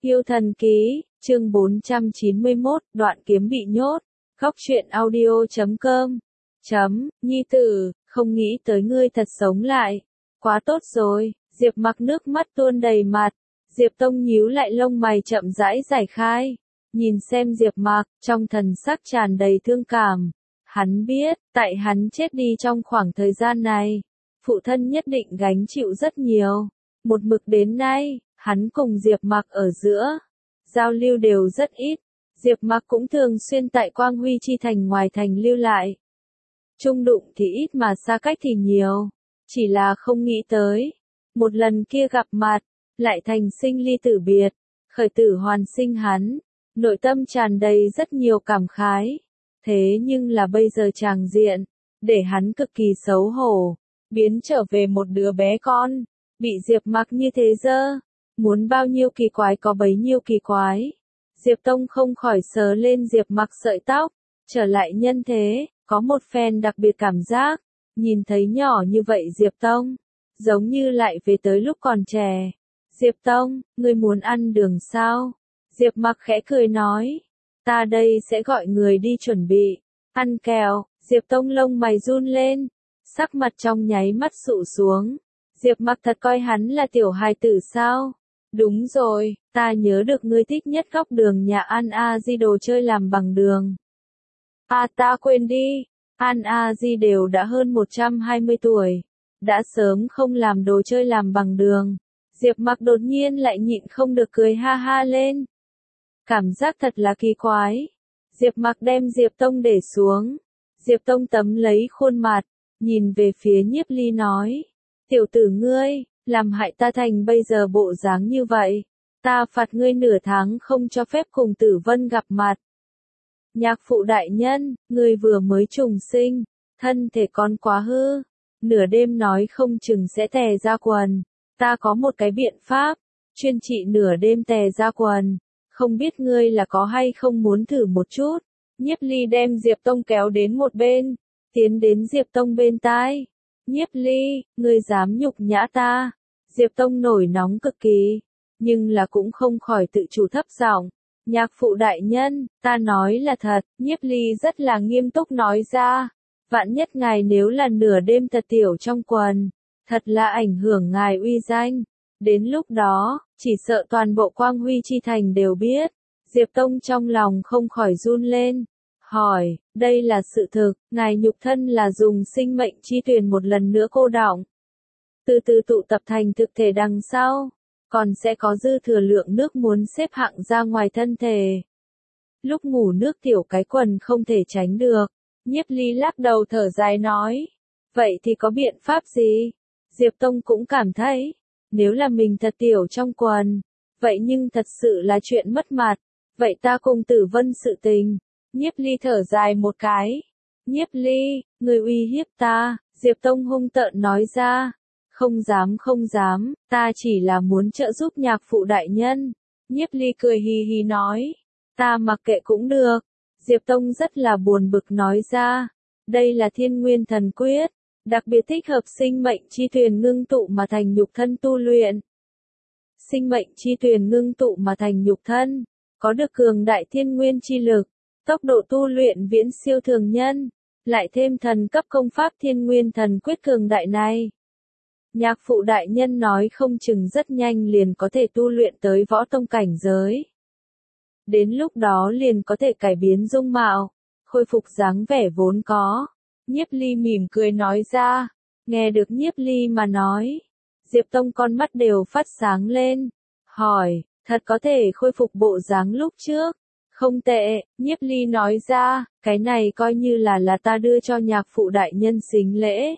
Yêu thần ký, chương 491, đoạn kiếm bị nhốt. Góc truyện audio.com. Nhi tử, không nghĩ tới ngươi thật sống lại. Quá tốt rồi, Diệp Mặc nước mắt tuôn đầy mặt. Diệp Tông nhíu lại lông mày chậm rãi giải khai. Nhìn xem Diệp Mặc, trong thần sắc tràn đầy thương cảm. Hắn biết, tại hắn chết đi trong khoảng thời gian này, phụ thân nhất định gánh chịu rất nhiều. Một mực đến nay, hắn cùng Diệp Mặc ở giữa, giao lưu đều rất ít. Diệp Mặc cũng thường xuyên tại Quang Huy Chi Thành ngoài thành lưu lại. Chung đụng thì ít mà xa cách thì nhiều. Chỉ là không nghĩ tới. Một lần kia gặp mặt, lại thành sinh ly tử biệt. Khởi tử hoàn sinh hắn. Nội tâm tràn đầy rất nhiều cảm khái. Thế nhưng là bây giờ tràng diện, để hắn cực kỳ xấu hổ. Biến trở về một đứa bé con. Bị Diệp Mặc như thế dơ. Muốn bao nhiêu kỳ quái có bấy nhiêu kỳ quái. Diệp Tông không khỏi sờ lên Diệp Mặc sợi tóc. Trở lại nhân thế, có một phen đặc biệt cảm giác. Nhìn thấy nhỏ như vậy Diệp Tông, giống như lại về tới lúc còn trẻ. Diệp Tông, ngươi muốn ăn đường sao? Diệp Mặc khẽ cười nói. Ta đây sẽ gọi người đi chuẩn bị. Ăn kẹo. Diệp Tông lông mày run lên. Sắc mặt trong nháy mắt sụ xuống. Diệp Mặc thật coi hắn là tiểu hài tử sao? Đúng rồi, ta nhớ được ngươi thích nhất góc đường nhà An A Di đồ chơi làm bằng đường. À ta quên đi, An A Di đều đã hơn 120 tuổi, đã sớm không làm đồ chơi làm bằng đường. Diệp Mặc đột nhiên lại nhịn không được cười ha ha lên. Cảm giác thật là kỳ quái. Diệp Mặc đem Diệp Tông để xuống. Diệp Tông tấm lấy khuôn mặt, nhìn về phía Nhiếp Ly nói. Tiểu tử ngươi, làm hại ta thành bây giờ bộ dáng như vậy. Ta phạt ngươi nửa tháng không cho phép cùng Tử Vân gặp mặt. Nhạc phụ đại nhân, ngươi vừa mới trùng sinh, thân thể con quá hư. Nửa đêm nói không chừng sẽ tè ra quần. Ta có một cái biện pháp, chuyên trị nửa đêm tè ra quần. Không biết ngươi là có hay không muốn thử một chút. Nhiếp Ly đem Diệp Tông kéo đến một bên, tiến đến Diệp Tông bên tai. Nhiếp Ly, ngươi dám nhục nhã ta. Diệp Tông nổi nóng cực kỳ, nhưng là cũng không khỏi tự chủ thấp giọng. Nhạc phụ đại nhân, ta nói là thật. Nhiếp Ly rất là nghiêm túc nói ra. Vạn nhất ngài nếu là nửa đêm thật tiểu trong quần, thật là ảnh hưởng ngài uy danh. Đến lúc đó, chỉ sợ toàn bộ Quang Huy Chi Thành đều biết. Diệp Tông trong lòng không khỏi run lên. Hỏi, đây là sự thực, ngài nhục thân là dùng sinh mệnh chi tuyền một lần nữa cô đọng. Từ từ tụ tập thành thực thể đằng sau, còn sẽ có dư thừa lượng nước muốn xếp hạng ra ngoài thân thể. Lúc ngủ nước tiểu cái quần không thể tránh được. Nhiếp Ly lắc đầu thở dài nói. Vậy thì có biện pháp gì? Diệp Tông cũng cảm thấy, nếu là mình thật tiểu trong quần, vậy nhưng thật sự là chuyện mất mặt. Vậy ta cùng Tử Vân sự tình. Nhiếp Ly thở dài một cái. Nhiếp Ly, người uy hiếp ta. Diệp Tông hung tợn nói ra. Không dám, ta chỉ là muốn trợ giúp nhạc phụ đại nhân. Nhiếp Ly cười hì hì nói. Ta mặc kệ cũng được. Diệp Tông rất là buồn bực nói ra. Đây là Thiên Nguyên Thần Quyết, đặc biệt thích hợp sinh mệnh chi tuyền ngưng tụ mà thành nhục thân tu luyện. Sinh mệnh chi tuyền ngưng tụ mà thành nhục thân, có được cường đại thiên nguyên chi lực, tốc độ tu luyện viễn siêu thường nhân, lại thêm thần cấp công pháp Thiên Nguyên Thần Quyết cường đại này. Nhạc phụ đại nhân nói không chừng rất nhanh liền có thể tu luyện tới võ tông cảnh giới. Đến lúc đó liền có thể cải biến dung mạo, khôi phục dáng vẻ vốn có. Nhiếp Ly mỉm cười nói ra. Nghe được Nhiếp Ly mà nói, Diệp Tông con mắt đều phát sáng lên. Hỏi, thật có thể khôi phục bộ dáng lúc trước? Không tệ, Nhiếp Ly nói ra, cái này coi như là ta đưa cho nhạc phụ đại nhân xính lễ.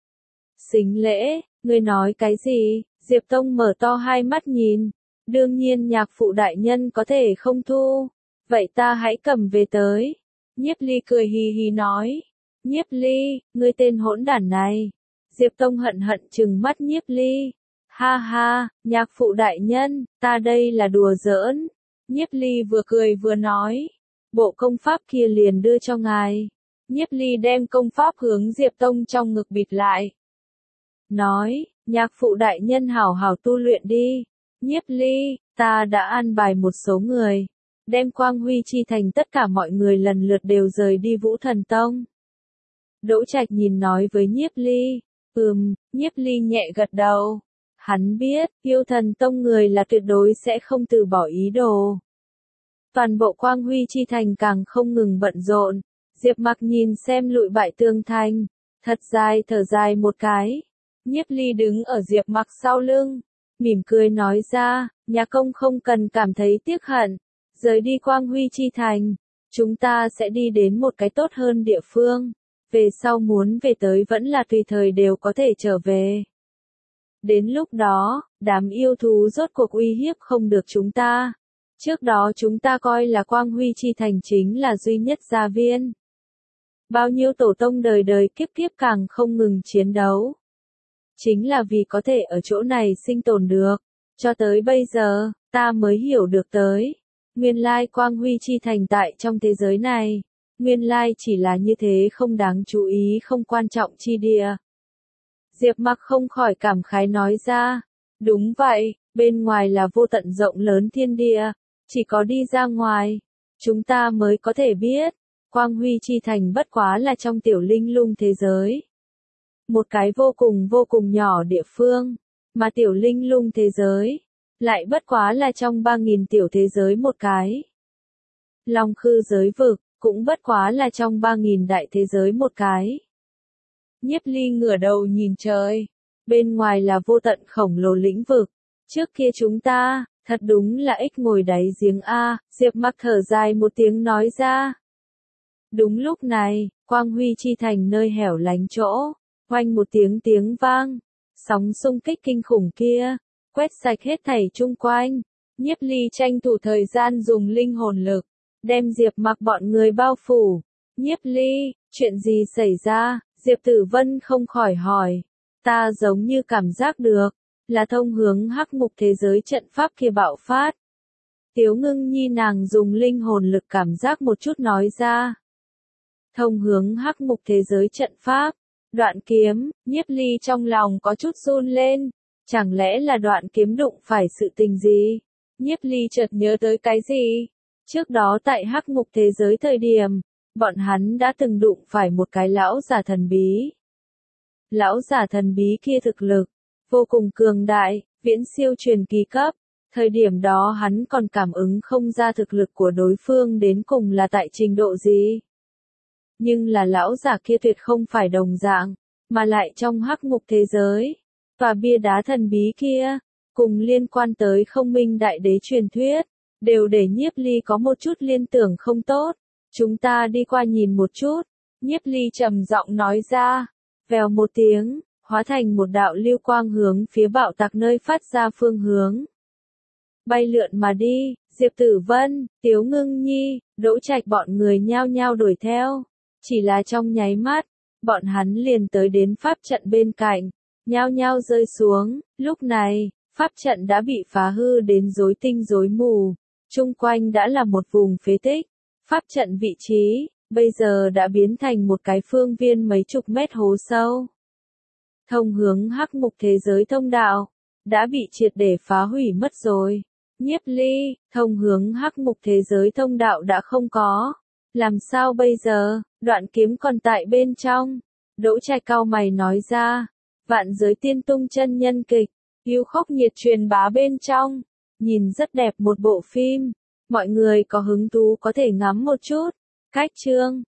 Xính lễ, ngươi nói cái gì? Diệp Tông mở to hai mắt nhìn. Đương nhiên nhạc phụ đại nhân có thể không thu. Vậy ta hãy cầm về tới. Nhiếp Ly cười hì hì nói. Nhiếp Ly, ngươi tên hỗn đản này. Diệp Tông hận hận trừng mắt Nhiếp Ly. Ha ha, nhạc phụ đại nhân, ta đây là đùa giỡn. Nhiếp Ly vừa cười vừa nói. Bộ công pháp kia liền đưa cho ngài. Nhiếp Ly đem công pháp hướng Diệp Tông trong ngực bịt lại. Nói, nhạc phụ đại nhân hảo hảo tu luyện đi. Nhiếp Ly, Ta đã an bài một số người, đem Quang Huy Chi Thành tất cả mọi người lần lượt đều rời đi Vũ Thần Tông. Đỗ Trạch nhìn nói với Nhiếp Ly. Nhiếp Ly nhẹ gật đầu. Hắn biết, Yêu Thần Tông người là tuyệt đối sẽ không từ bỏ ý đồ. Toàn bộ Quang Huy Chi Thành càng không ngừng bận rộn. Diệp Mặc nhìn xem lụi bại tường thành, thật dài thở dài một cái. Nhiếp Ly đứng ở Diệp Mặc sau lưng, mỉm cười nói ra, nhà công không cần cảm thấy tiếc hận. Rời đi Quang Huy Chi Thành, chúng ta sẽ đi đến một cái tốt hơn địa phương. Về sau muốn về tới vẫn là tùy thời đều có thể trở về. Đến lúc đó, đám yêu thú rốt cuộc uy hiếp không được chúng ta. Trước đó chúng ta coi là Quang Huy Chi Thành chính là duy nhất gia viên. Bao nhiêu tổ tông đời đời kiếp kiếp càng không ngừng chiến đấu. Chính là vì có thể ở chỗ này sinh tồn được. Cho tới bây giờ, ta mới hiểu được tới. Nguyên lai Quang Huy Chi Thành tại trong thế giới này. Nguyên lai chỉ là như thế không đáng chú ý không quan trọng chi địa. Diệp Mặc không khỏi cảm khái nói ra. Đúng vậy, bên ngoài là vô tận rộng lớn thiên địa. Chỉ có đi ra ngoài, chúng ta mới có thể biết. Quang Huy Chi Thành bất quá là trong tiểu linh lung thế giới. Một cái vô cùng nhỏ địa phương. Mà tiểu linh lung thế giới lại bất quá là trong 3.000 tiểu thế giới một cái. Long Khư giới vực cũng bất quá là trong 3.000 đại thế giới một cái. Nhiếp Ly ngửa đầu nhìn trời. Bên ngoài là vô tận khổng lồ lĩnh vực. Trước kia chúng ta, thật đúng là ếch ngồi đáy giếng A, Diệp Mặc thở dài một tiếng nói ra. Đúng lúc này, Quang Huy Chi Thành nơi hẻo lánh chỗ, oanh một tiếng vang. Sóng xung kích kinh khủng kia, quét sạch hết thảy chung quanh. Nhiếp Ly tranh thủ thời gian dùng linh hồn lực, đem Diệp Mặc bọn người bao phủ. Nhiếp Ly, chuyện gì xảy ra? Diệp Tử Vân không khỏi hỏi. Ta giống như cảm giác được, là thông hướng hắc ngục thế giới trận pháp kia bạo phát. Tiếu Ngưng Nhi nàng dùng linh hồn lực cảm giác một chút nói ra. Thông hướng hắc ngục thế giới trận pháp. Đoạn kiếm, Nhiếp Ly trong lòng có chút run lên. Chẳng lẽ là đoạn kiếm đụng phải sự tình gì? Nhiếp Ly chợt nhớ tới cái gì? Trước đó tại hắc ngục thế giới thời điểm, bọn hắn đã từng đụng phải một cái lão giả thần bí. Lão giả thần bí kia thực lực vô cùng cường đại, viễn siêu truyền kỳ cấp. Thời điểm đó hắn còn cảm ứng không ra thực lực của đối phương đến cùng là tại trình độ gì. Nhưng là lão giả kia tuyệt không phải đồng dạng, mà lại trong hắc ngục thế giới. Và bia đá thần bí kia, cùng liên quan tới Không Minh Đại Đế truyền thuyết, đều để Nhiếp Ly có một chút liên tưởng không tốt. Chúng ta đi qua nhìn một chút. Nhiếp Ly trầm giọng nói ra. Vèo một tiếng, hóa thành một đạo lưu quang hướng phía bạo tạc nơi phát ra phương hướng. Bay lượn mà đi, Diệp Tử Vân, Tiếu Ngưng Nhi, Đỗ Trạch bọn người nhao nhao đuổi theo. Chỉ là trong nháy mắt, bọn hắn liền tới đến pháp trận bên cạnh, nhao nhao rơi xuống. Lúc này, pháp trận đã bị phá hư đến rối tinh rối mù. Chung quanh đã là một vùng phế tích. Pháp trận vị trí, bây giờ đã biến thành một cái phương viên mấy chục mét hố sâu. Thông hướng hắc ngục thế giới thông đạo, đã bị triệt để phá hủy mất rồi. Nhiếp Ly, thông hướng hắc ngục thế giới thông đạo đã không có. Làm sao bây giờ, đoạn kiếm còn tại bên trong. Đỗ Trạch cau mày nói ra. Vạn Giới Tiên Tung chân nhân kịch, yêu khóc nhiệt truyền bá bên trong. Nhìn rất đẹp một bộ phim. Mọi người có hứng thú có thể ngắm một chút. Cách chương